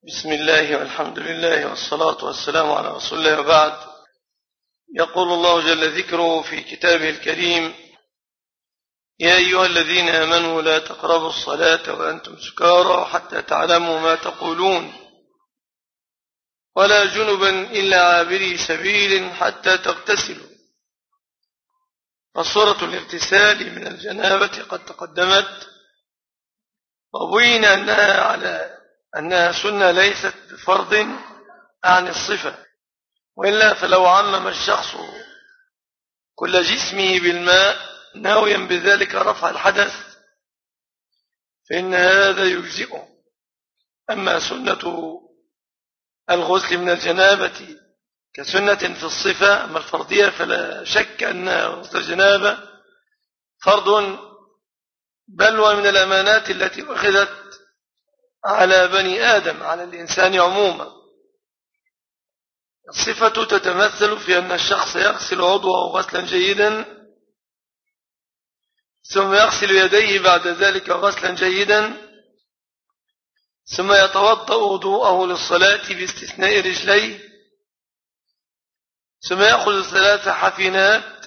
بسم الله والحمد لله والصلاة والسلام على رسول الله وبعد. يقول الله جل ذكره في كتابه الكريم: يا أيها الذين آمنوا لا تقربوا الصلاة وأنتم سكارى حتى تعلموا ما تقولون ولا جنبا إلا عابري سبيل حتى تغتسلوا. فصورة الاغتسال من الجنابة قد تقدمت، وبين أنها سنة ليست بفرض عن الصفة، وإلا فلو عمم الشخص كل جسمه بالماء ناويا بذلك رفع الحدث فإن هذا يجزئه. أما سنة الغسل من الجنابة كسنة في الصفة، أما الفرضية فلا شك أن غسل الجنابة فرض، بل ومن الأمانات التي أخذت على بني آدم، على الإنسان عموما. الصفة تتمثل في أن الشخص يغسل عضوه غسلا جيدا، ثم يغسل يديه بعد ذلك غسلا جيدا، ثم يتوضأ وضوءه للصلاة باستثناء رجليه، ثم يأخذ 3 حفنات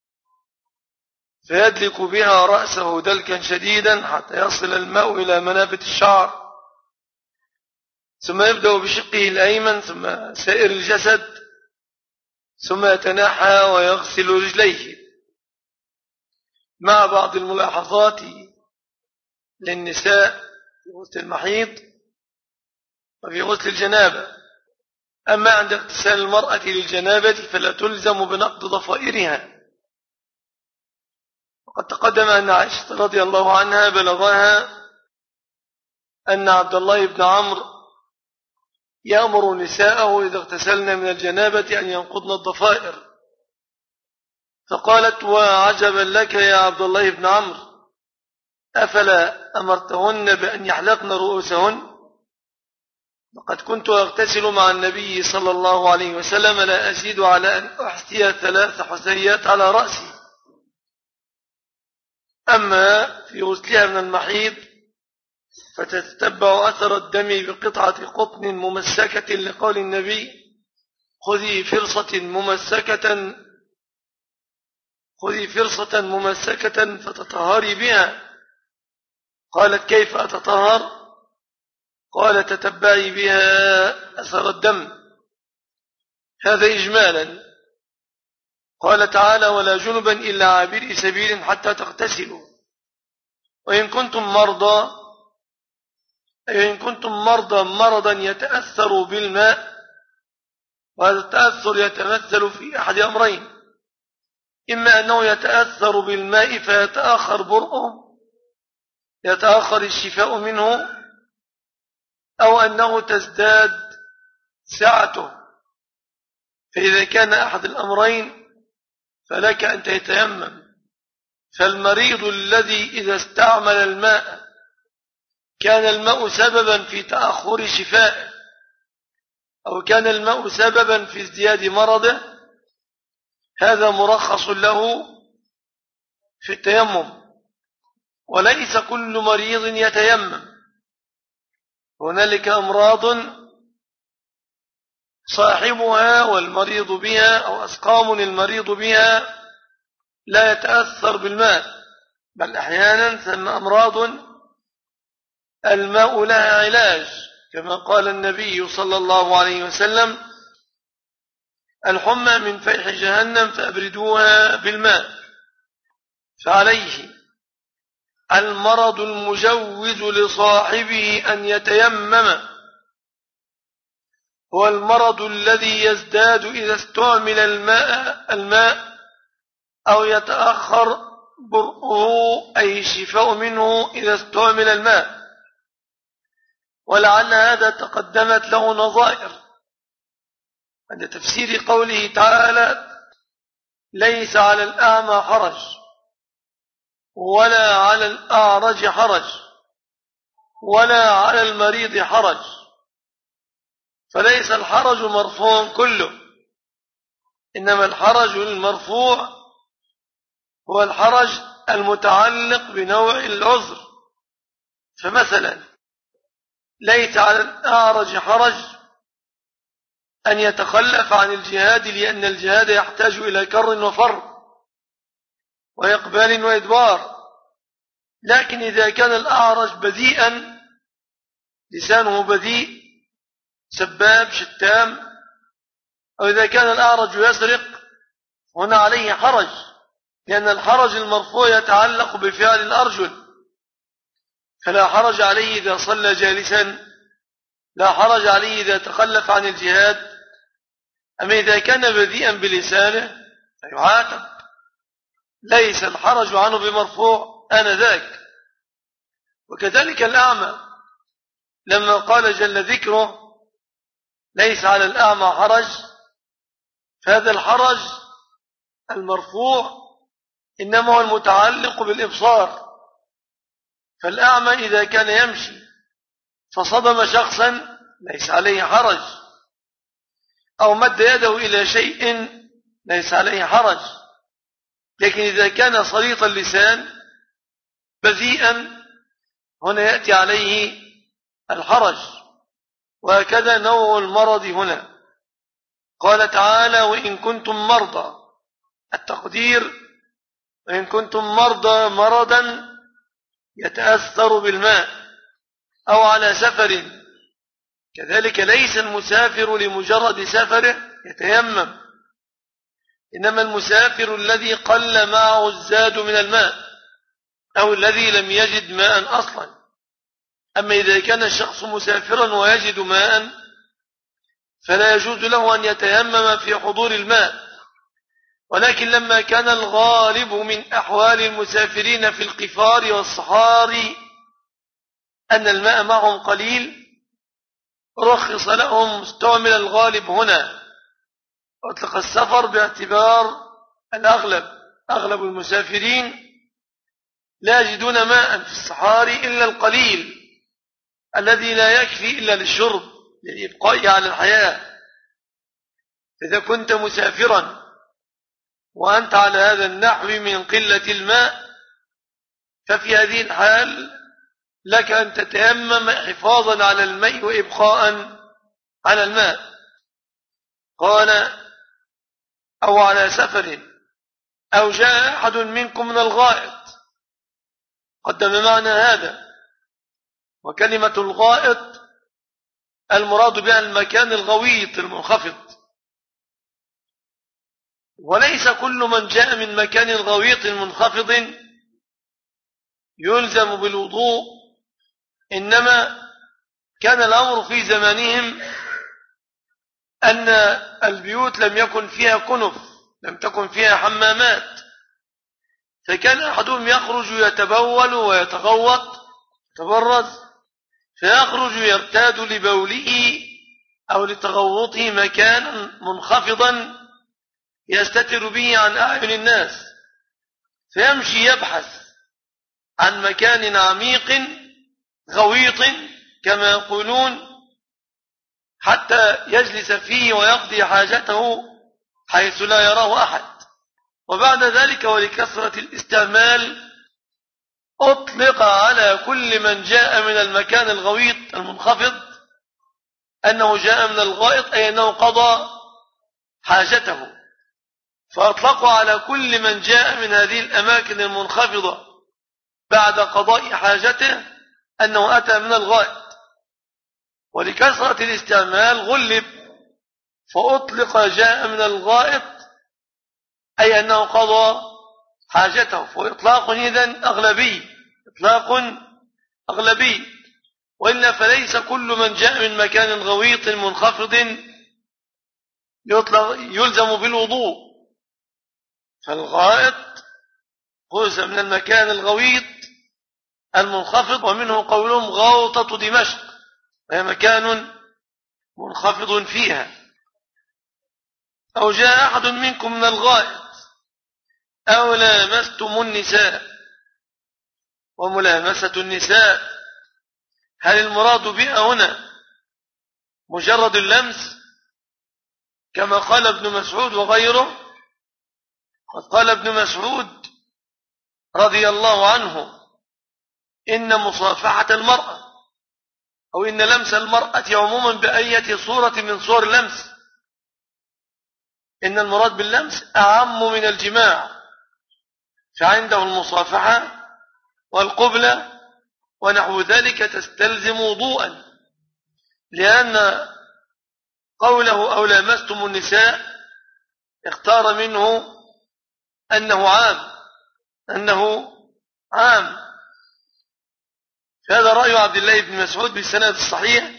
فيدلك بها رأسه دلكا شديدا حتى يصل الماء إلى منابت الشعر، ثم يبدأ بشقه الأيمن ثم سائر الجسد، ثم يتنحى ويغسل رجليه، مع بعض الملاحظات للنساء في غسل المحيض وفي غسل الجنابة. أما عند اغتسال المرأة للجنابة فلا تلزم بنقض ضفائرها، وقد تقدم أن عائشة رضي الله عنها بلغها أن عبد الله بن عمرو يأمر نساءه إذا اغتسلن من الجنابة أن ينقضن الضفائر، فقالت: وعجبا لك يا عبد الله بن عمرو، أفلا أمرتهن بأن يحلقن رؤوسهن؟ لقد كنت أغتسل مع النبي صلى الله عليه وسلم لا أزيد على أن أحثي 3 حثيات على رأسي. أما في غسلها من المحيض فتتتبع أثر الدم بقطعة قطن ممسكة، لقول النبي: خذي فرصة ممسكة فتطهري بها. قالت: كيف أتطهر؟ قال: تتبعي بها أثر الدم. هذا إجمالا. قال تعالى: ولا جنبا إلا عابري سبيل حتى تغتسلوا. وإن كنتم مرضى مرضا يتأثر بالماء، وهذا التأثر يتمثل في أحد أمرين: إما أنه يتأثر بالماء فيتأخر برؤه، يتأخر الشفاء منه، أو أنه تزداد سعته. فإذا كان أحد الأمرين فلك أن تتيمم. فالمريض الذي إذا استعمل الماء كان الماء سببا في تأخر شفائه، أو كان الماء سببا في ازدياد مرضه، هذا مرخص له في التيمم، وليس كل مريض يتيمم. هنالك أمراض صاحبها والمريض بها، أو أسقام المريض بها لا يتأثر بالماء، بل أحيانا ثم أمراض الماء لها علاج، كما قال النبي صلى الله عليه وسلم: الحمى من فيح جهنم فأبردوها بالماء. فعليه المرض المجوز لصاحبه أن يتيمم هو المرض الذي يزداد إذا استعمل الماء أو يتأخر برؤه، أي الشفاء منه إذا استعمل الماء. ولعل هذا تقدمت له نظائر عند تفسير قوله تعالى: ليس على الأعمى حرج ولا على الأعرج حرج ولا على المريض حرج. فليس الحرج مرفوع كله، إنما الحرج المرفوع هو الحرج المتعلق بنوع العذر. فمثلا ليس على الأعرج حرج أن يتخلف عن الجهاد، لأن الجهاد يحتاج إلى كر وفر وإقبال وإدبار. لكن إذا كان الأعرج بذيئا، لسانه بذيء سباب شتام، أو إذا كان الأعرج يسرق، هنا عليه حرج، لأن الحرج المرفوع يتعلق بفعل الأرجل، فلا حرج عليه إذا صلى جالسا، لا حرج عليه إذا تخلف عن الجهاد. أما إذا كان بذيئا بلسانه فيعاتب، ليس الحرج عنه بمرفوع آنذاك. وكذلك الأعمى، لما قال جل ذكره ليس على الأعمى حرج، فهذا الحرج المرفوع إنما هو المتعلق بالإبصار. فالأعمى إذا كان يمشي فصدم شخصا ليس عليه حرج، أو مد يده إلى شيء ليس عليه حرج. لكن إذا كان صليط اللسان بذيئا، هنا يأتي عليه الحرج. وهكذا نوع المرض هنا. قال تعالى: وإن كنتم مرضى، التقدير وإن كنتم مرضى مرضا يتأثر بالماء أو على سفر. كذلك ليس المسافر لمجرد سفره يتيمم، إنما المسافر الذي قل معه الزاد من الماء، أو الذي لم يجد ماء أصلا. أما إذا كان الشخص مسافرا ويجد ماء فلا يجوز له أن يتيمم في حضور الماء. ولكن لما كان الغالب من أحوال المسافرين في القفار والصحاري أن الماء معهم قليل، رخص لهم مستعمل الغالب هنا، وأطلق السفر باعتبار الأغلب. أغلب المسافرين لا يجدون ماء في الصحاري إلا القليل الذي لا يكفي إلا للشرب للإبقاء على الحياة. إذا كنت مسافرا وأنت على هذا النحو من قلة الماء، ففي هذه الحال لك أن تتيمم حفاظا على الماء وإبقاء على الماء. قال: أو على سفر أو جاء أحد منكم من الغائط. قدم معنا هذا. وكلمة الغائط المراد بها المكان الغويط المنخفض، وليس كل من جاء من مكان غويط منخفض يلزم بالوضوء. إنما كان الأمر في زمانهم أن البيوت لم يكن فيها كنف، لم تكن فيها حمامات، فكان أحدهم يخرج يتبول ويتغوط يتبرز، فيخرج يرتاد لبوله أو لتغوطه مكانا منخفضا يستتر به عن أعين الناس، فيمشي يبحث عن مكان عميق غويط كما يقولون حتى يجلس فيه ويقضي حاجته حيث لا يراه أحد. وبعد ذلك ولكثرة الاستعمال أطلق على كل من جاء من المكان الغويط المنخفض أنه جاء من الغائط، أي أنه قضى حاجته. فأطلقوا على كل من جاء من هذه الأماكن المنخفضة بعد قضاء حاجته أنه أتى من الغائط. ولكثرة الاستعمال غلب فأطلق جاء من الغائط، أي أنه قضى حاجته. فإطلاق إذن أغلبي، إطلاق أغلبي. وإلا فليس كل من جاء من مكان غويط منخفض يلزم بالوضوء. فالغائط جزء من المكان الغويط المنخفض، ومنه قولهم غوطة دمشق، وهي مكان منخفض فيها. أو جاء أحد منكم من الغائط أو لامستم النساء. وملامسة النساء هل المراد بها هنا مجرد اللمس كما قال ابن مسعود وغيره؟ قد قال ابن مسعود رضي الله عنه: إن مصافحة المرأة أو إن لمس المرأة عموما بأية صورة من صور اللمس، إن المراد باللمس أعم من الجماع، فعنده المصافحة والقبلة ونحو ذلك تستلزم وضوءا، لأن قوله أو لامستم النساء اختار منه أنه عام. فهذا رأي عبد الله بن مسعود بالسند الصحيح،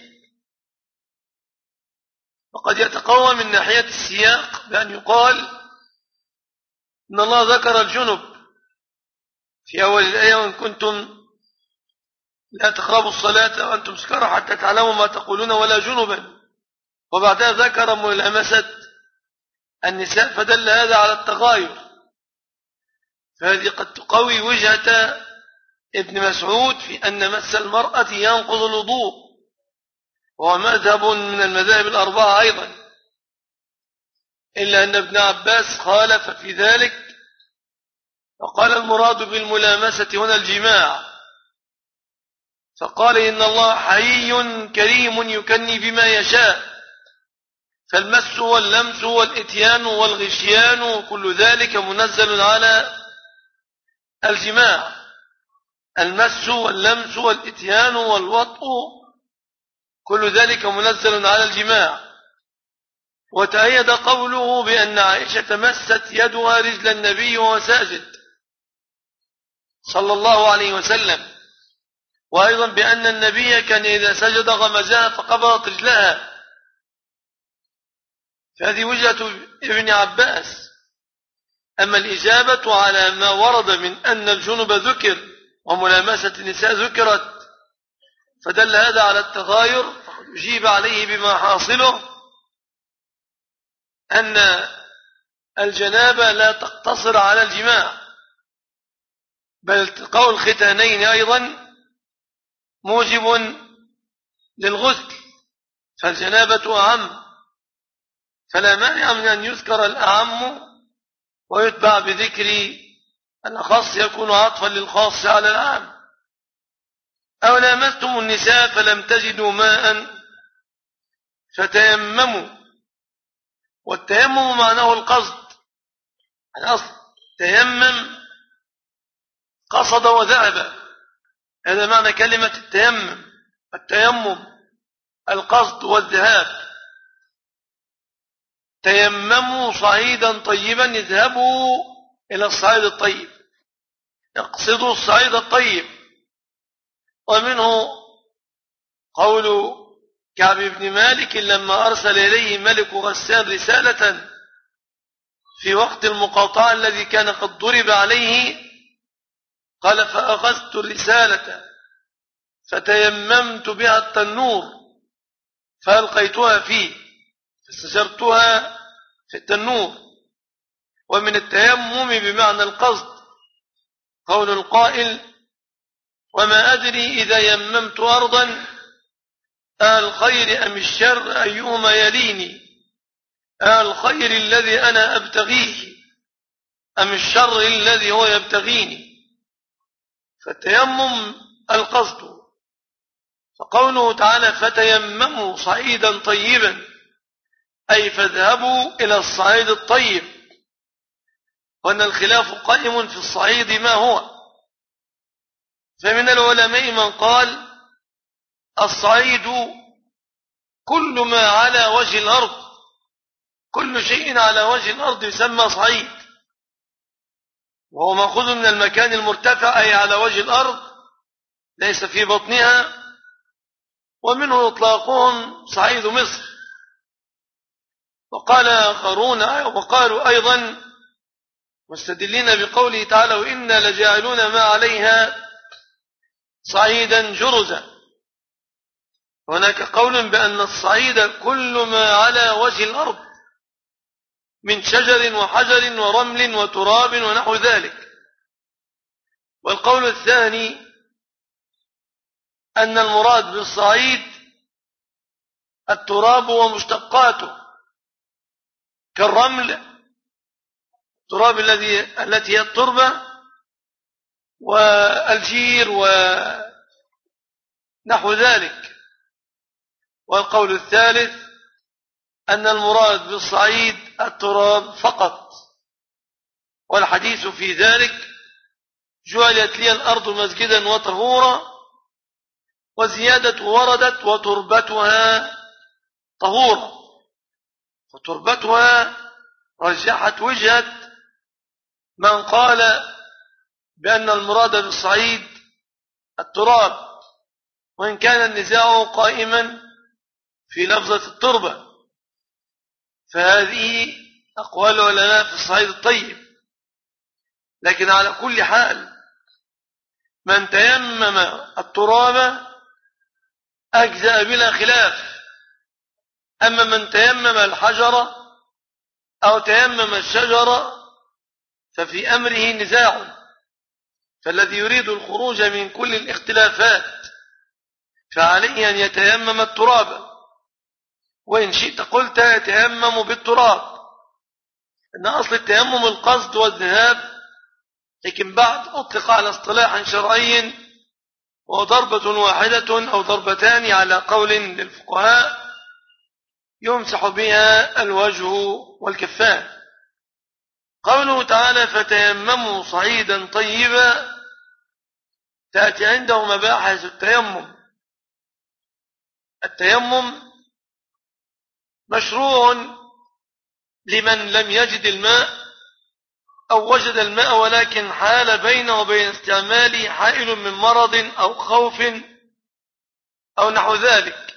وقد يتقوى من ناحية السياق بأن يقال إن الله ذكر الجنب في أول الآية: وإن كنتم لا تقربوا الصلاة وأنتم سكارى حتى تعلموا ما تقولون ولا جنبا، وبعدها ذكر ملامسة النساء، فدل هذا على التغاير. فهذه قد تقوي وجهة ابن مسعود في أن مس المرأة ينقض الوضوء، وهو مذهب من المذاهب الأربعة أيضا، إلا أن ابن عباس خالف في ذلك وقال المراد بالملامسة هنا الجماع، فقال إن الله حيي كريم يكني بما يشاء، فالمس واللمس والإتيان والغشيان كل ذلك منزل على الجماع. المس واللمس والإتيان والوطء كل ذلك منزل على الجماع. وتأيد قوله بأن عائشة مست يدها رجل النبي وهو ساجد صلى الله عليه وسلم، وأيضا بأن النبي كان إذا سجد غمزها فقبضت رجلها. فهذه وجهة ابن عباس. أما الإجابة على ما ورد من أن الجنب ذكر وملامسة النساء ذكرت فدل هذا على التغاير، فقد أجيب عليه بما حاصله أن الجنابة لا تقتصر على الجماع، بل التقاء الختانين أيضا موجب للغسل، فالجنابة أعم، فلا مانع من أن يذكر الأعم ويتبع بذكر الأخص يكون عطفا للخاص على العام. أو لامستم النساء فلم تجدوا ماء فتيمموا، والتيمم معناه القصد، الأصل تيمم قصد وذهب، هذا معنى كلمة التيمم القصد والذهاب. تيمموا صعيدا طيبا، اذهبوا إلى الصعيد الطيب، اقصدوا الصعيد الطيب. ومنه قول كعب بن مالك لما أرسل إليه ملك غسان رسالة في وقت المقاطعة الذي كان قد ضرب عليه، قال: فأخذت الرسالة فتيممت بها التنور فألقيتها فيه فاستجرتها في التنور. ومن التيمم بمعنى القصد قول القائل: وما أدري إذا يممت أرضا الخير أم الشر أيهما يليني، الخير الذي أنا أبتغيه أم الشر الذي هو يبتغيني. فالتيمم القصد. فقوله تعالى: فتيمموا صعيدا طيبا، أي فاذهبوا إلى الصعيد الطيب، وأن الخلاف قائم في الصعيد ما هو. فمن العلماء من قال: الصعيد كل ما على وجه الأرض، كل شيء على وجه الأرض يسمى صعيد، وهو مأخوذ من المكان المرتفع أي على وجه الأرض ليس في بطنها. ومنه إطلاقهم صعيد مصر. وقال آخرون وقالوا أيضا مستدلين بقوله تعالى: وإنا لجاعلون ما عليها صعيدا جرزا. هناك قول بأن الصعيد كل ما على وجه الأرض من شجر وحجر ورمل وتراب ونحو ذلك. والقول الثاني أن المراد بالصعيد التراب ومشتقاته كالرمل، التراب التي هي التربة، والجير ونحو ذلك. والقول الثالث أن المراد بالصعيد التراب فقط، والحديث في ذلك جعلت لي الأرض مسجدا وطهورا، وزيادة وردت وتربتها طهورا، وتربتها رجحت وجهة من قال بأن المراد بالصعيد التراب، وإن كان النزاع قائما في لفظة التربة، فهذه أقوال العلماء في الصعيد الطيب. لكن على كل حال من تيمم التراب أجزأ بلا خلاف، أما من تيمم الحجر أو تيمم الشجر ففي أمره نزاع، فالذي يريد الخروج من كل الاختلافات فعليه أن يتيمم التراب، وإن شئت قلت يتيمم بالتراب، إن أصل التيمم القصد والذهاب، لكن بعد أطلق على اصطلاح شرعي وضربة واحدة أو ضربتان على قول للفقهاء يمسح بها الوجه والكفان. قوله تعالى فتيمموا صعيدا طيبا، تأتي عنده مباحث التيمم. التيمم مشروع لمن لم يجد الماء أو وجد الماء ولكن حال بينه وبين استعماله حائل من مرض أو خوف أو نحو ذلك،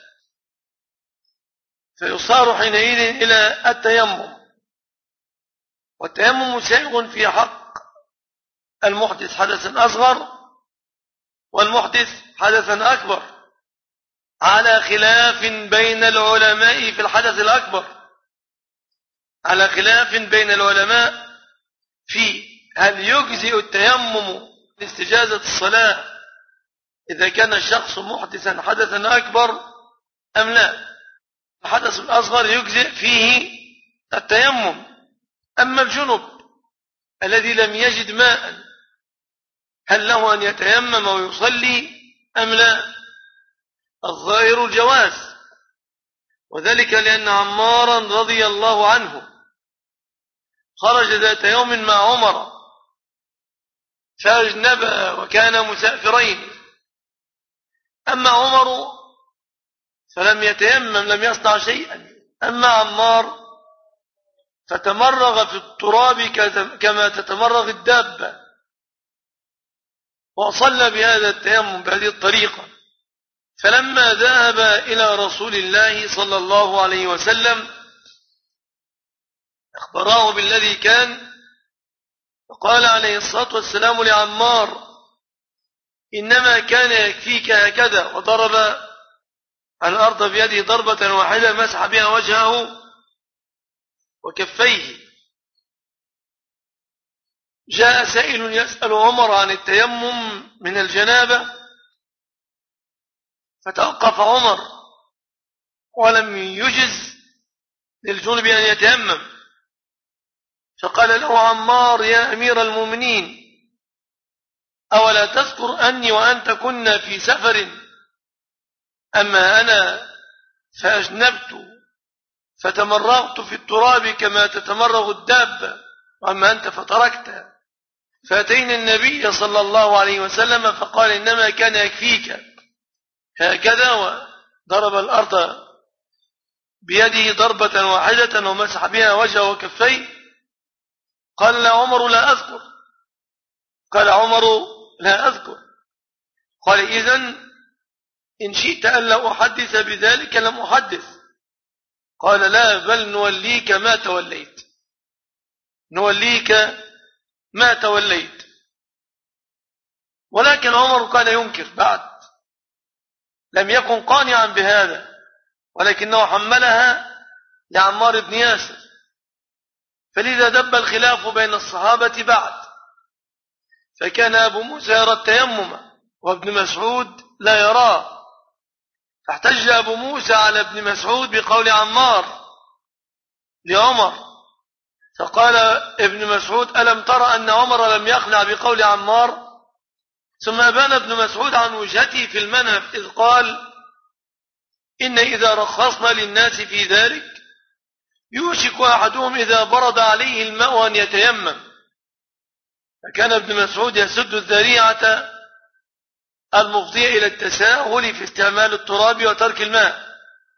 فيصار حينئذ إلى التيمم. والتيمم سائغ في حق المحدث حدثا أصغر والمحدث حدثا أكبر، على خلاف بين العلماء في الحدث الأكبر، على خلاف بين العلماء في هل يجزئ التيمم لاستجازة الصلاة إذا كان الشخص محدثا حدثا أكبر أم لا. الحدث الأصغر يجزئ فيه التيمم، أما الجنب الذي لم يجد ماء هل له أن يتيمم ويصلي أم لا؟ الظاهر الجواز، وذلك لأن عمارا رضي الله عنه خرج ذات يوم مع عمر فأجنبا وكان مسافرين، أما عمر فلم يتيمم، لم يصنع شيئا، أما عمار فتمرغ في التراب كما تتمرغ الدابة، وصلى بهذا التيمم بهذه الطريقة. فلما ذهب إلى رسول الله صلى الله عليه وسلم أخبراه بالذي كان، فقال عليه الصلاة والسلام لعمار إنما كان يكفيك هكذا، وضرب الأرض بيده ضربة واحدة مسح بها وجهه وكفيه. جاء سائل يسأل عمر عن التيمم من الجنابة، فتوقف عمر ولم يجز للجنب أن يتيمم، فقال له عمار يا أمير المؤمنين أولا تذكر أني وأنت كنا في سفر، أما أنا فأجنبت فتمرغت في التراب كما تتمرغ الدابة، وأما أنت فتركت. فأتينا النبي صلى الله عليه وسلم فقال إنما كان يكفيك هكذا، وضرب الأرض بيده ضربة واحدة ومسح بها وجهه وكفيه. قال لا عمر لا أذكر، قال عمر لا أذكر. قال إذن إن شئت أن لا أحدث بذلك لم أحدث. قال لا بل نوليك ما توليت، نوليك ما توليت. ولكن عمر كان ينكر بعد، لم يكن قانعا بهذا، ولكنه حملها لعمار بن ياسر، فلذا دب الخلاف بين الصحابة بعد، فكان أبو موسى يرى التيمم وابن مسعود لا يراه، فاحتج أبو موسى على ابن مسعود بقول عمار لعمر، فقال ابن مسعود ألم ترى أن عمر لم يقنع بقول عمار؟ ثم أبان ابن مسعود عن وجهته في المنهج إذ قال إن إذا رخصنا للناس في ذلك يوشك أحدهم إذا برد عليه الماء أن يتيمم. فكان ابن مسعود يسد الذريعة المفضية إلى التساهل في استعمال التراب وترك الماء.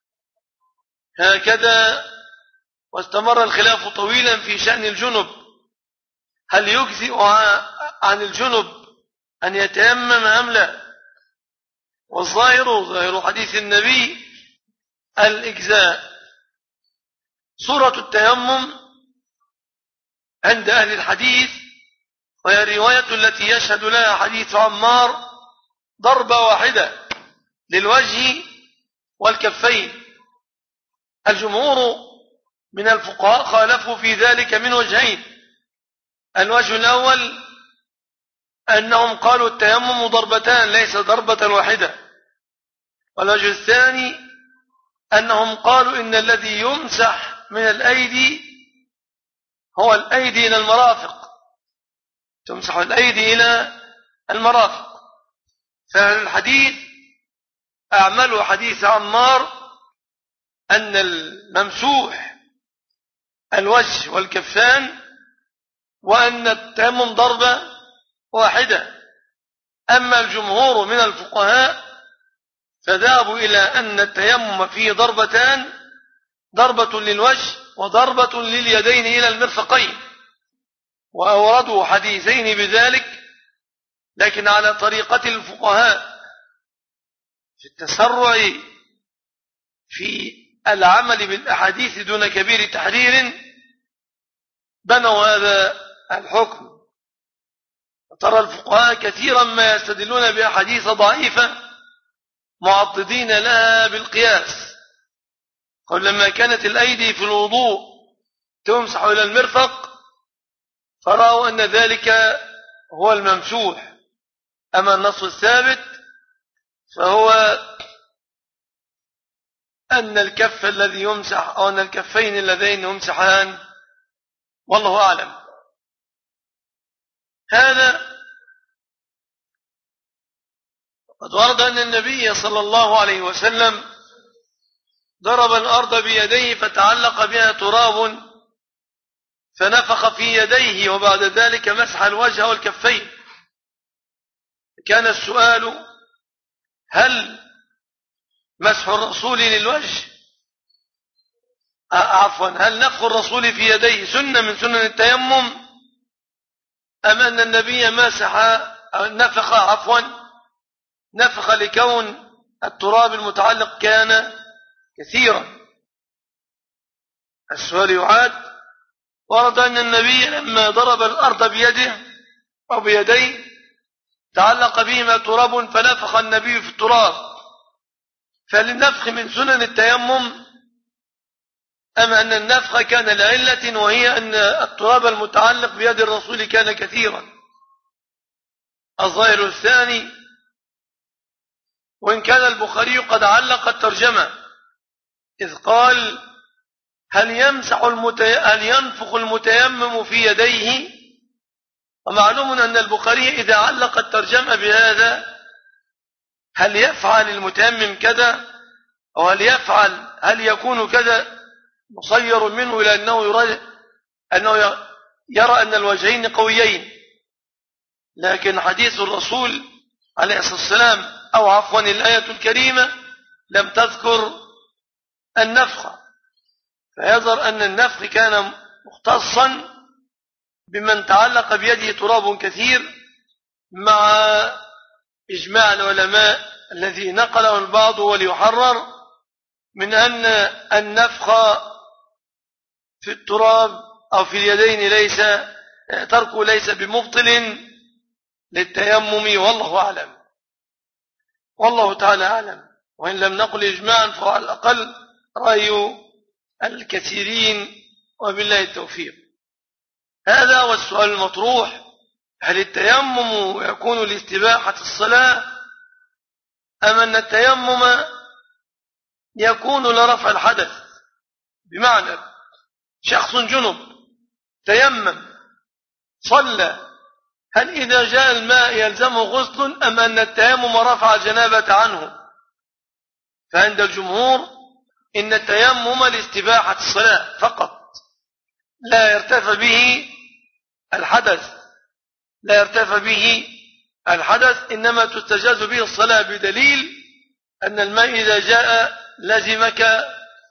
هكذا واستمر الخلاف طويلا في شأن الجنب، هل يجزئ عن الجنب أن يتيمم أم لا؟ والظاهر ظاهر حديث النبي الإجزاء. صورة التيمم عند أهل الحديث وهي الرواية التي يشهد لها حديث عمار ضربة واحدة للوجه والكفين. الجمهور من الفقهاء خالفوا في ذلك من وجهين. الوجه الأول أنهم قالوا التيمم ضربتان ليس ضربة واحدة، والوجه الثاني أنهم قالوا إن الذي يمسح من الأيدي هو الأيدي إلى المرافق، تمسح الأيدي إلى المرافق. فالحديث أعملوا حديث عمار أن الممسوح الوجه والكفان وأن التيمم ضربة واحدة. أما الجمهور من الفقهاء فذهبوا إلى أن التيمم فيه ضربتان، ضربة للوجه وضربة لليدين إلى المرفقين، وأوردوا حديثين بذلك، لكن على طريقة الفقهاء في التسرع في العمل بالأحاديث دون كبير تحرير بنوا هذا الحكم. وترى الفقهاء كثيرا ما يستدلون بأحاديث ضعيفة معضدين لها بالقياس. قال لما كانت الأيدي في الوضوء تمسح إلى المرفق فرأوا أن ذلك هو الممسوح، أما النص الثابت فهو أن الكف الذي يمسح أو أن الكفين اللذين يمسحان، والله أعلم. هذا قد ورد أن النبي صلى الله عليه وسلم ضرب الأرض بيديه فتعلق بها تراب فنفخ في يديه وبعد ذلك مسح الوجه والكفين. كان السؤال هل مسح الرسول للوجه هل نفخ الرسول في يديه سنة من سنن التيمم أم أن النبي نفخ لكون التراب المتعلق كان كثيرا؟ السؤال يعاد. ورد أن النبي لما ضرب الأرض بيده أو بيديه تعلق بهما تراب فنفخ النبي في التراب، فللنفخ من سنن التيمم أم أن النفخ كان لعلة وهي أن التراب المتعلق بيد الرسول كان كثيرا؟ الظاهر الثاني، وإن كان البخاري قد علق الترجمة إذ قال هل ينفخ المتيمم في يديه، ومعلوم أن البخاري إذا علق الترجمة بهذا هل يفعل المتيمم كذا أو هل يكون كذا مصير منه إلى أنه يرى أن الوجهين قويين. لكن حديث الرسول عليه الصلاة والسلام أو عفوا الآية الكريمة لم تذكر النفخ، فيظهر أن النفخ كان مختصا بمن تعلق بيده تراب كثير، مع إجماع العلماء الذي نقله البعض وليحرر من أن النفخ في التراب أو في اليدين تركه ليس بمبطل للتيمم، والله أعلم، والله تعالى أعلم. وإن لم نقل إجماعا فعلى الأقل رأي الكثيرين، وبالله التوفيق. هذا هو السؤال المطروح: هل التيمم يكون لاستباحة الصلاة أم أن التيمم يكون لرفع الحدث؟ بمعنى شخص جنب تيمم صلى، هل إذا جاء الماء يلزمه غسل أم أن التيمم رفع الجنابة عنه؟ فعند الجمهور إن التيمم لاستباحة الصلاة فقط، لا يرتفع به الحدث، إنما تستجاز به الصلاة بدليل أن الماء إذا جاء لزمك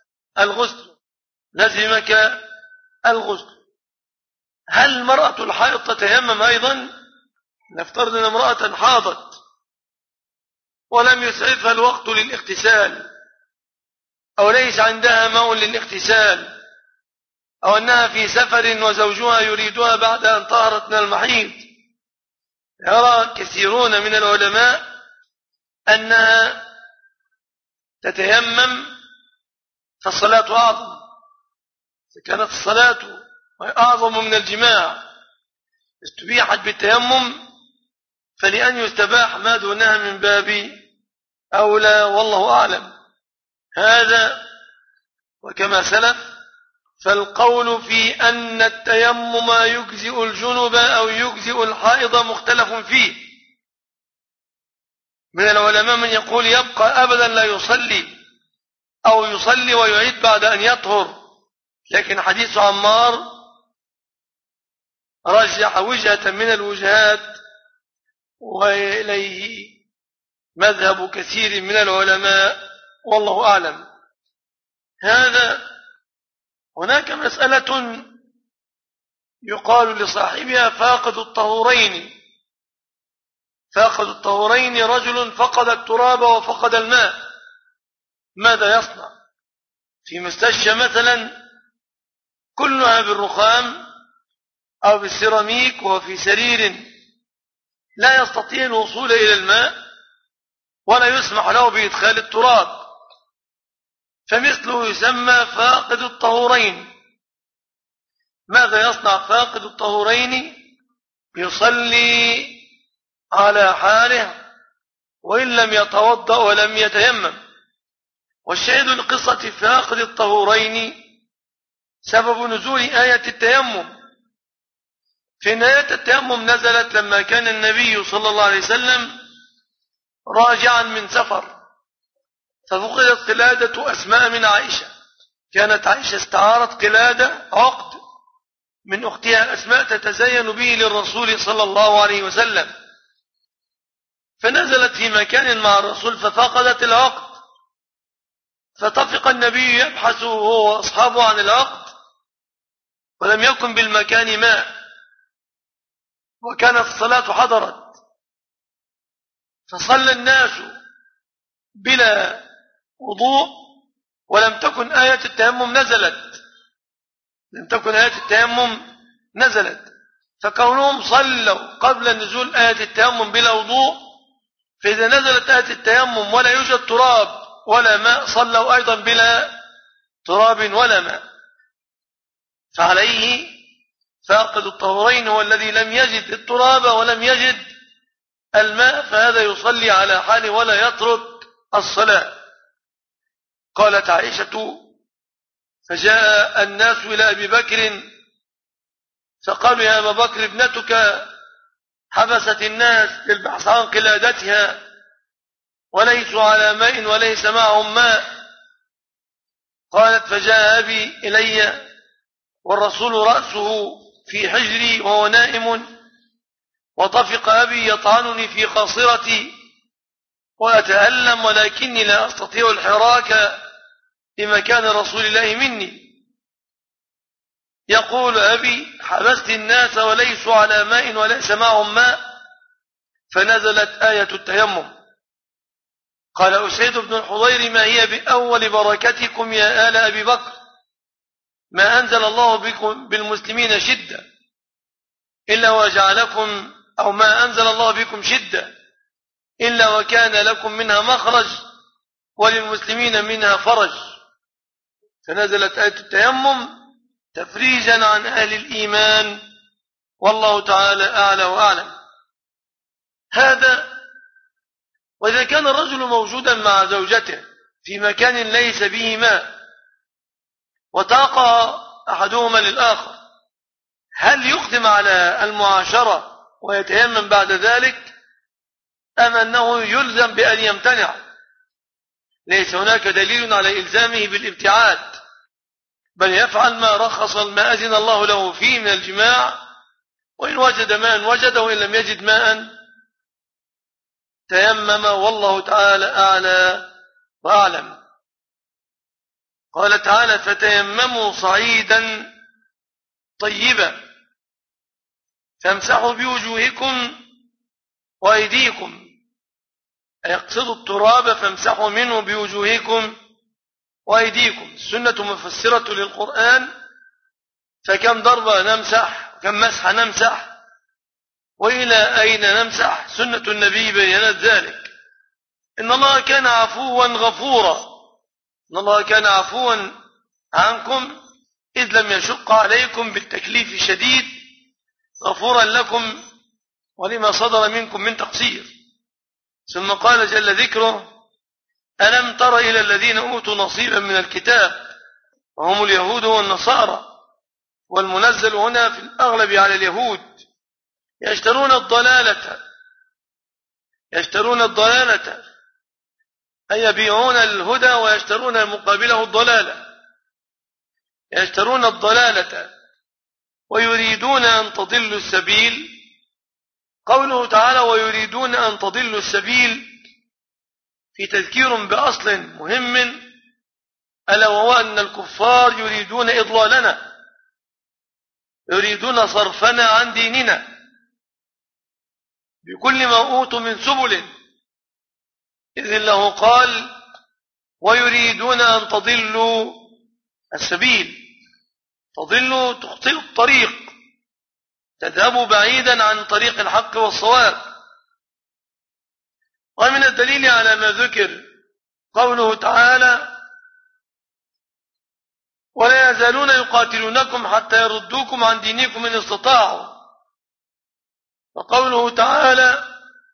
الغسل. هل المرأة الحائض تتيمم أيضا؟ نفترض أن امرأة حاضت ولم يسعفها الوقت للاغتسال، أو ليس عندها ماء للاغتسال، أو أنها في سفر وزوجها يريدها بعد أن طهرت من المحيض. يرى كثيرون من العلماء أنها تتيمم، فالصلاة أعظم، فكانت الصلاة أعظم من الجماع استبيحت بالتيمم، فلأن يستباح ما دونها من باب أولى، والله أعلم. هذا وكما سلف، فالقول في أن التيمم يجزئ الجنب أو يجزئ الحائض مختلف فيه. من العلماء من يقول يبقى أبدا لا يصلي، أو يصلي ويعيد بعد أن يطهر، لكن حديث عمار رجح وجهة من الوجهات، وإليه مذهب كثير من العلماء، والله أعلم. هناك مسألة يقال لصاحبها فاقد الطهورين رجل فقد التراب وفقد الماء، ماذا يصنع؟ في مستشفى مثلا كلها بالرخام أو بالسيراميك، وفي سرير لا يستطيع الوصول إلى الماء ولا يسمح له بإدخال التراب، فمثله يسمى فاقد الطهورين. ماذا يصنع فاقد الطهورين؟ يصلي على حاله وإن لم يتوضأ ولم يتيمم. والشاهد لقصة فاقد الطهورين سبب نزول آية التيمم، فإن آية التيمم نزلت لما كان النبي صلى الله عليه وسلم راجعا من سفر، ففقدت قلادة أسماء من عائشة. كانت عائشة استعارت قلادة عقد من أختها أسماء تتزين به للرسول صلى الله عليه وسلم، فنزلت في مكان مع الرسول ففقدت العقد، فطفق النبي يبحث هو وأصحابه عن العقد، ولم يكن بالمكان ماء، وكانت الصلاة حضرت، فصلى الناس بلا وضوء، ولم تكن آية التيمم نزلت، فكونهم صلوا قبل نزول آية التيمم بلا وضوء، فإذا نزلت آية التيمم ولا يوجد تراب ولا ماء صلوا أيضا بلا تراب ولا ماء. فعليه فاقد الطهورين هو الذي لم يجد التراب ولم يجد الماء، فهذا يصلي على حاله ولا يترك الصلاة. قالت عائشة: فجاء الناس إلى أبي بكر فقالوا: يا أبا بكر، ابنتك حبست الناس للبحث عن قلادتها وليسوا على ماء وليس معهم ماء. قالت: فجاء أبي إلي والرسول رأسه في حجري وهو نائم، وطفق أبي يطعنني في خاصرتي وأتألم، ولكني لا أستطيع الحراك لمكان رسول الله مني. يقول أبي: حبست الناس وليسوا على ماء وليس معهم ماء، فنزلت آية التيمم. قال أسيد بن الحضير: ما هي بأول بركتكم يا آل أبي بكر، ما أنزل الله بكم بالمسلمين شدة إلا وجعلكم، أو ما أنزل الله بكم شدة إلا وكان لكم منها مخرج وللمسلمين منها فرج. فنزلت آية التيمم تفريجا عن أهل الإيمان، والله تعالى أعلى وأعلم. هذا وإذا كان الرجل موجودا مع زوجته في مكان ليس به ماء وتاقى أحدهما للآخر، هل يقدم على المعاشرة ويتيمم بعد ذلك، أم أنه يلزم بأن يمتنع؟ ليس هناك دليل على إلزامه بالابتعاد، بل يفعل ما أذن الله له فيه من الجماع، وإن وجد ماء وجد، وإن لم يجد ماء تيمم، والله تعالى أعلى وأعلم. قال تعالى: فتيمموا صعيدا طيبا فامسحوا بوجوهكم وأيديكم، يقصدوا التراب فامسحوا منه بوجوهكم وأيديكم. السنة مفسرة للقرآن، فكم ضربة نمسح وكم مسح نمسح وإلى أين نمسح، سنة النبي بينت ذلك. إن الله كان عفوا غفورا، إن الله كان عفوا عنكم إذ لم يشق عليكم بالتكليف الشديد، غفورا لكم ولما صدر منكم من تقصير. ثم قال جل ذكره: ألم تر إلى الذين أوتوا نصيبا من الكتاب وهم اليهود والنصارى، والمنزل هنا في الأغلب على اليهود، يشترون الضلالة أي يبيعون الهدى ويشترون مقابله الضلالة، يشترون الضلالة ويريدون أن تضلوا السبيل. قوله تعالى: ويريدون أن تضلوا السبيل، في تذكير بأصل مهم، ألا وهو أن الكفار يريدون إضلالنا، يريدون صرفنا عن ديننا بكل ما أوتوا من سبل، إذ الله قال: ويريدون أن تضلوا السبيل. تضلوا تخطئوا الطريق، تذهبوا بعيدا عن طريق الحق والصواب. ومن الدليل على ما ذكر قوله تعالى: ولا يزالون يقاتلونكم حتى يردوكم عن دينكم إن استطاعوا. وقوله تعالى: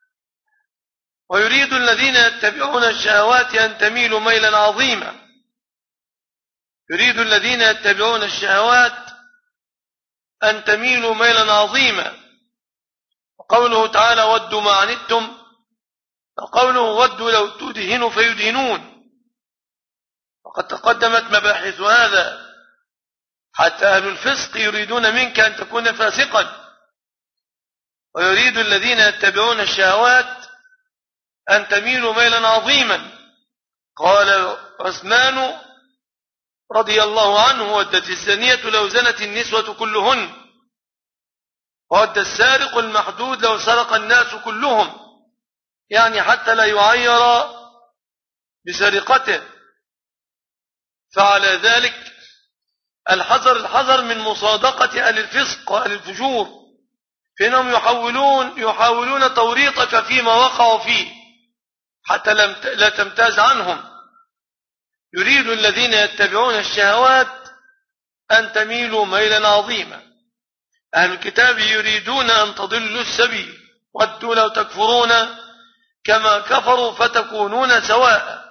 ويريد الذين يتبعون الشهوات أن تميلوا ميلا عظيما. يريد الذين يتبعون الشهوات أن تميلوا ميلا عظيما. وقوله تعالى: ودوا ما عنتم. وقوله: ودوا لو تدهنوا فيدهنون. وقد تقدمت مباحث هذا، حتى أهل الفسق يريدون منك أن تكون فاسقا. ويريد الذين يتبعون الشهوات أن تميلوا ميلا عظيما. قال عثمان رضي الله عنه: ودت الزانية لو زنت النسوة كلهن، وود السارق المحدود لو سرق الناس كلهم، يعني حتى لا يعير بسرقته. فعلى ذلك الحذر من مصادقة أهل الفسق وأهل الفجور، فإنهم يحاولون توريطك فيما وقعوا فيه حتى لا تمتاز عنهم. يريد الذين يتبعون الشهوات أن تميلوا ميلا عظيما. أهل الكتاب يريدون أن تضلوا السبيل، ودوا لو تكفرون كما كفروا فتكونون سواء.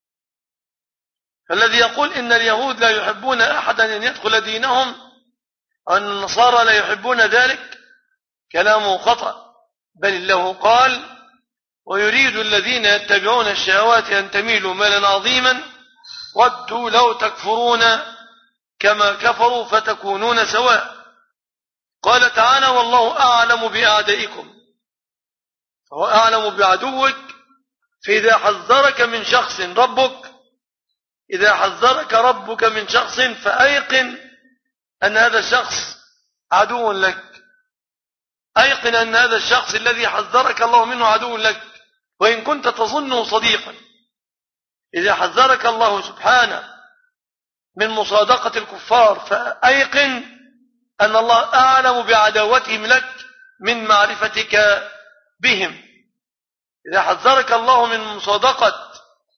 فالذي يقول إن اليهود لا يحبون أحدا أن يدخل دينهم، أو أن النصارى لا يحبون ذلك، كلامه خطأ. بل الله قال: ويريد الذين يتبعون الشهوات أن تميلوا ميلا عظيما ودوا لو تكفرون كما كفروا فتكونون سواء. قال تعالى: والله أعلم بأعدائكم. فهو أعلم بعدوك، فإذا حذرك من شخص ربك، إذا حذرك ربك من شخص فأيقن أن هذا الشخص عدو لك، أيقن أن هذا الشخص الذي حذرك الله منه عدو لك، وإن كنت تظنه صديقا. إذا حذرك الله سبحانه من مصادقة الكفار فأيقن أن الله أعلم بعداوتهم لك من معرفتك بهم. إذا حذرك الله من مصادقة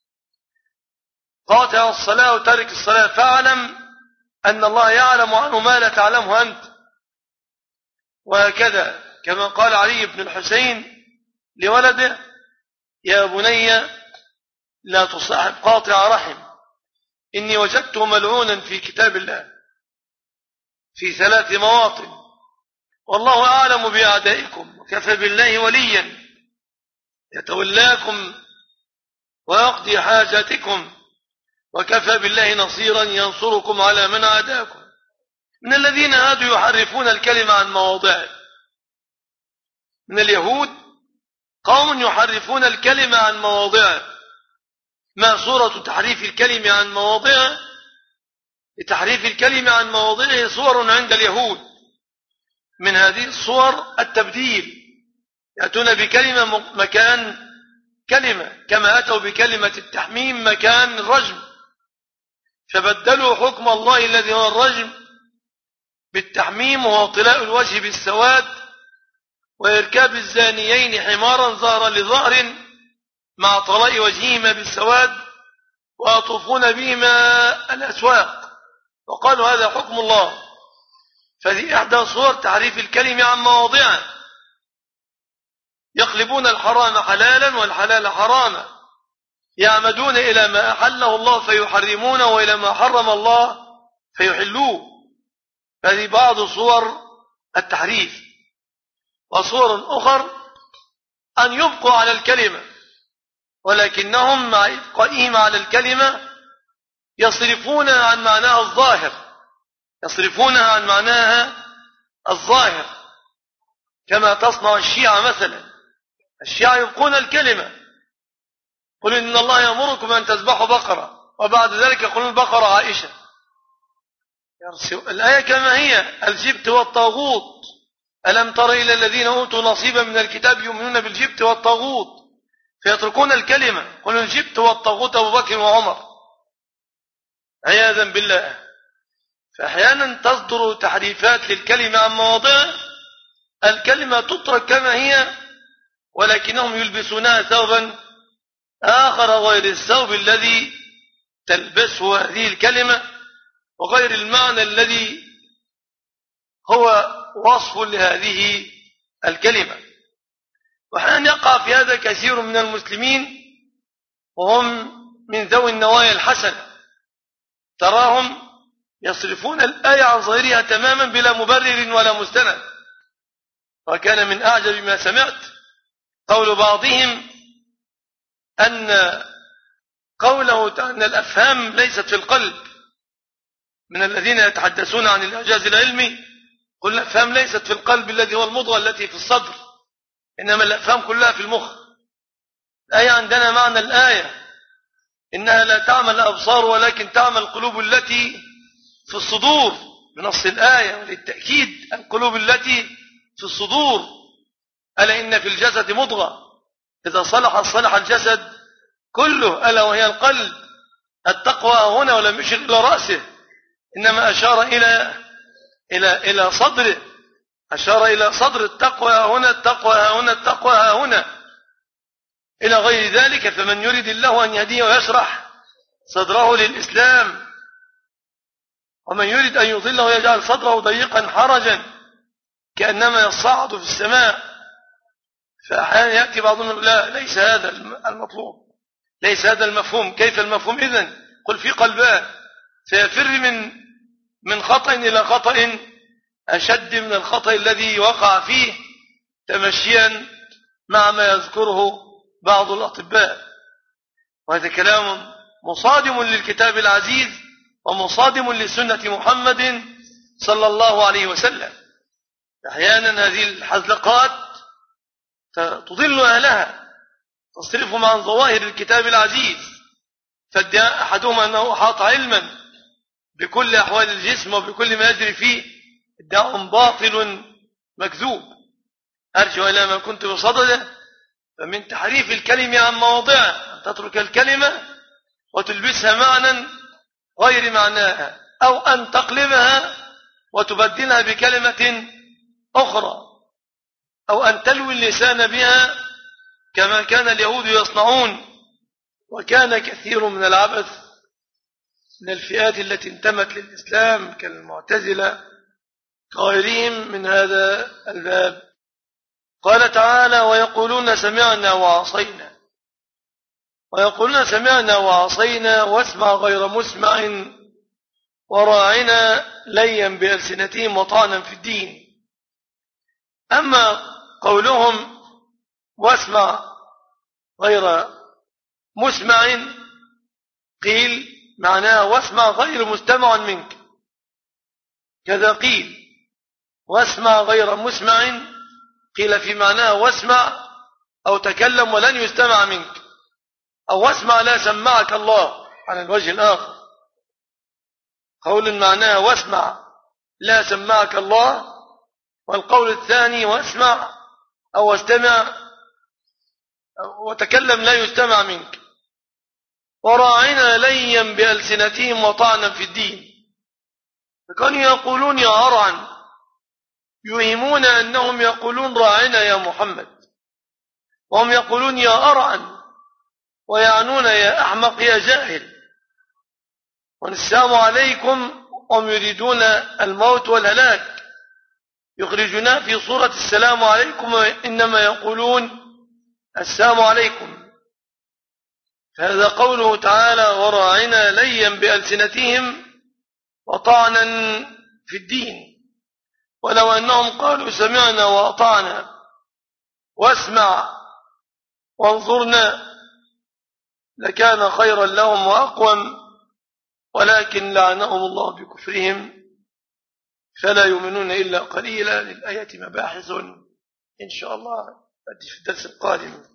قاطع الصلاة وتارك الصلاة فاعلم أن الله يعلم عنه ما لا تعلمه أنت. وهكذا كما قال علي بن الحسين لولده: يا بني لا تصاحب قاطع رحم، إني وجدته ملعونا في كتاب الله في 3 مواطن، والله أعلم بأعدائكم وكفى بالله وليا يتولاكم ويقضي حاجاتكم وكفى بالله نصيرا ينصركم على من عاداكم. من الذين هادوا يحرفون الكلمة عن مواضعه. من اليهود قوم يحرفون الكلمة عن مواضعه. ما صورة تحريف الكلمة عن مواضعه؟ لتحريف الكلمة عن مواضعه صور عند اليهود. من هذه الصور التبديل، يأتون بكلمة مكان كلمة، كما أتوا بكلمة التحميم مكان الرجم، فبدلوا حكم الله الذي هو الرجم بالتحميم، وهو طلاء الوجه بالسواد وإركاب الزانيين حمارا ظهرا لظهر مع طلاء وجههما بالسواد ويطوفون بهما الأسواق، وقالوا هذا حكم الله. فهذه إحدى صور تحريف الكلمة عن مواضعه. يقلبون الحرام حلالا والحلال حراما، يعمدون إلى ما أحله الله فيحرمونه وإلى ما حرم الله فيحلوه. هذه بعض صور التحريف. وصور أخر أن يبقوا على الكلمة، ولكنهم مع إبقائهم على الكلمة يصرفونها عن معناها الظاهر، يصرفونها عن معناها الظاهر، كما تصنع الشيعة مثلا. الشيعة يبقون الكلمة، قل إن الله يأمركم أن تذبحوا بقرة، وبعد ذلك يقولون بقرة عائشة. الآية كما هي: الجبت والطاغوت، ألم تر إلى الذين أوتوا نصيبا من الكتاب يؤمنون بالجبت والطاغوت، فيتركون الكلمة. قل الجبت والطاغوت أبو بكر وعمر، عياذا بالله. فأحيانا تصدر تحريفات للكلمة عن مواضعها. الكلمة تترك كما هي، ولكنهم يلبسونها ثوبا آخر غير الثوب الذي تلبسه هذه الكلمة، وغير المعنى الذي هو وصف لهذه الكلمة. وحين يقع في هذا كثير من المسلمين وهم من ذوي النوايا الحسنة، تراهم يصرفون الآية عن ظاهرها تماما بلا مبرر ولا مستند. وكان من أعجب ما سمعت قول بعضهم أن قوله أن الأفهام ليست في القلب، من الذين يتحدثون عن الإعجاز العلمي، قل الأفهام ليست في القلب الذي هو المضغة التي في الصدر، إنما الأفهام كلها في المخ. الآية عندنا معنى الآية إنها لا تعمل الأبصار ولكن تعمل القلوب التي في الصدور، بنص الآية. وللتأكيد القلوب التي في الصدور، ألا إن في الجسد مضغة إذا صلح الجسد كله، ألا وهي القلب. التقوى هنا ولم يشر إلى رأسه، إنما أشار إلى صدره، أشار إلى صدر. التقوى هنا، التقوى هنا، التقوى هنا، إلى غير ذلك. فمن يريد الله أن يهديه ويشرح صدره للإسلام، ومن يريد أن يضله ويجعل صدره ضيقا حرجا كأنما يصعد في السماء. فأحيانا يأتي بعضهم لا، ليس هذا المطلوب، ليس هذا المفهوم. كيف المفهوم إذن؟ قل في قلبان، سيفر من خطأ إلى خطأ أشد من الخطأ الذي وقع فيه، تمشيا مع ما يذكره بعض الأطباء. وهذا كلام مصادم للكتاب العزيز ومصادم لسنة محمد صلى الله عليه وسلم. أحيانا هذه الحزلقات تضل أهلها، تصرفهم عن ظواهر الكتاب العزيز. فادعى أحدهم أنه أحاط علما بكل أحوال الجسم وبكل ما يجري فيه، ادعاء باطل مكذوب. أرجع إلى ما كنت بصدده. فمن تحريف الكلمة عن مواضعها أن تترك الكلمة وتلبسها معنى غير معناها، أو أن تقلبها وتبدلها بكلمة أخرى، أو أن تلوي اللسان بها كما كان اليهود يصنعون. وكان كثير من العبث من الفئات التي انتمت للإسلام كالمعتزلة كغيرهم من هذا الباب. قال تعالى: ويقولون سمعنا وعصينا، ويقولون سمعنا وعصينا واسمع غير مسمع وراعنا ليا بألسنتهم وطعنا في الدين. أما قولهم واسمع غير مسمع قيل معناه واسمع غير مستمع منك، كذا قيل واسمع غير مسمع قيل في معناه واسمع أو تكلم ولن يستمع منك، أو واسمع لا سمعك الله على الوجه الآخر. قول معناه واسمع لا سمعك الله، والقول الثاني واسمع أو واستمع وتكلم لا يستمع منك. وراعنا ليا بألسنتهم وطعنا في الدين، فكانوا يقولون يا أرعن، يوهمون أنهم يقولون راعنا يا محمد، وهم يقولون يا أرعن ويعنون يا أحمق يا جاهل. والسلام عليكم هم يريدون الموت والهلاك، يخرجنا في صورة السلام عليكم، إنما يقولون السلام عليكم. فهذا قوله تعالى وراعنا ليا بألسنتهم وطعنا في الدين. ولو أنهم قالوا سمعنا وأطعنا واسمع وانظرنا لكان خيرا لهم وأقوم، ولكن لعنهم الله بكفرهم فلا يؤمنون إلا قليلا. للآية مباحث إن شاء الله في الدرس القادم.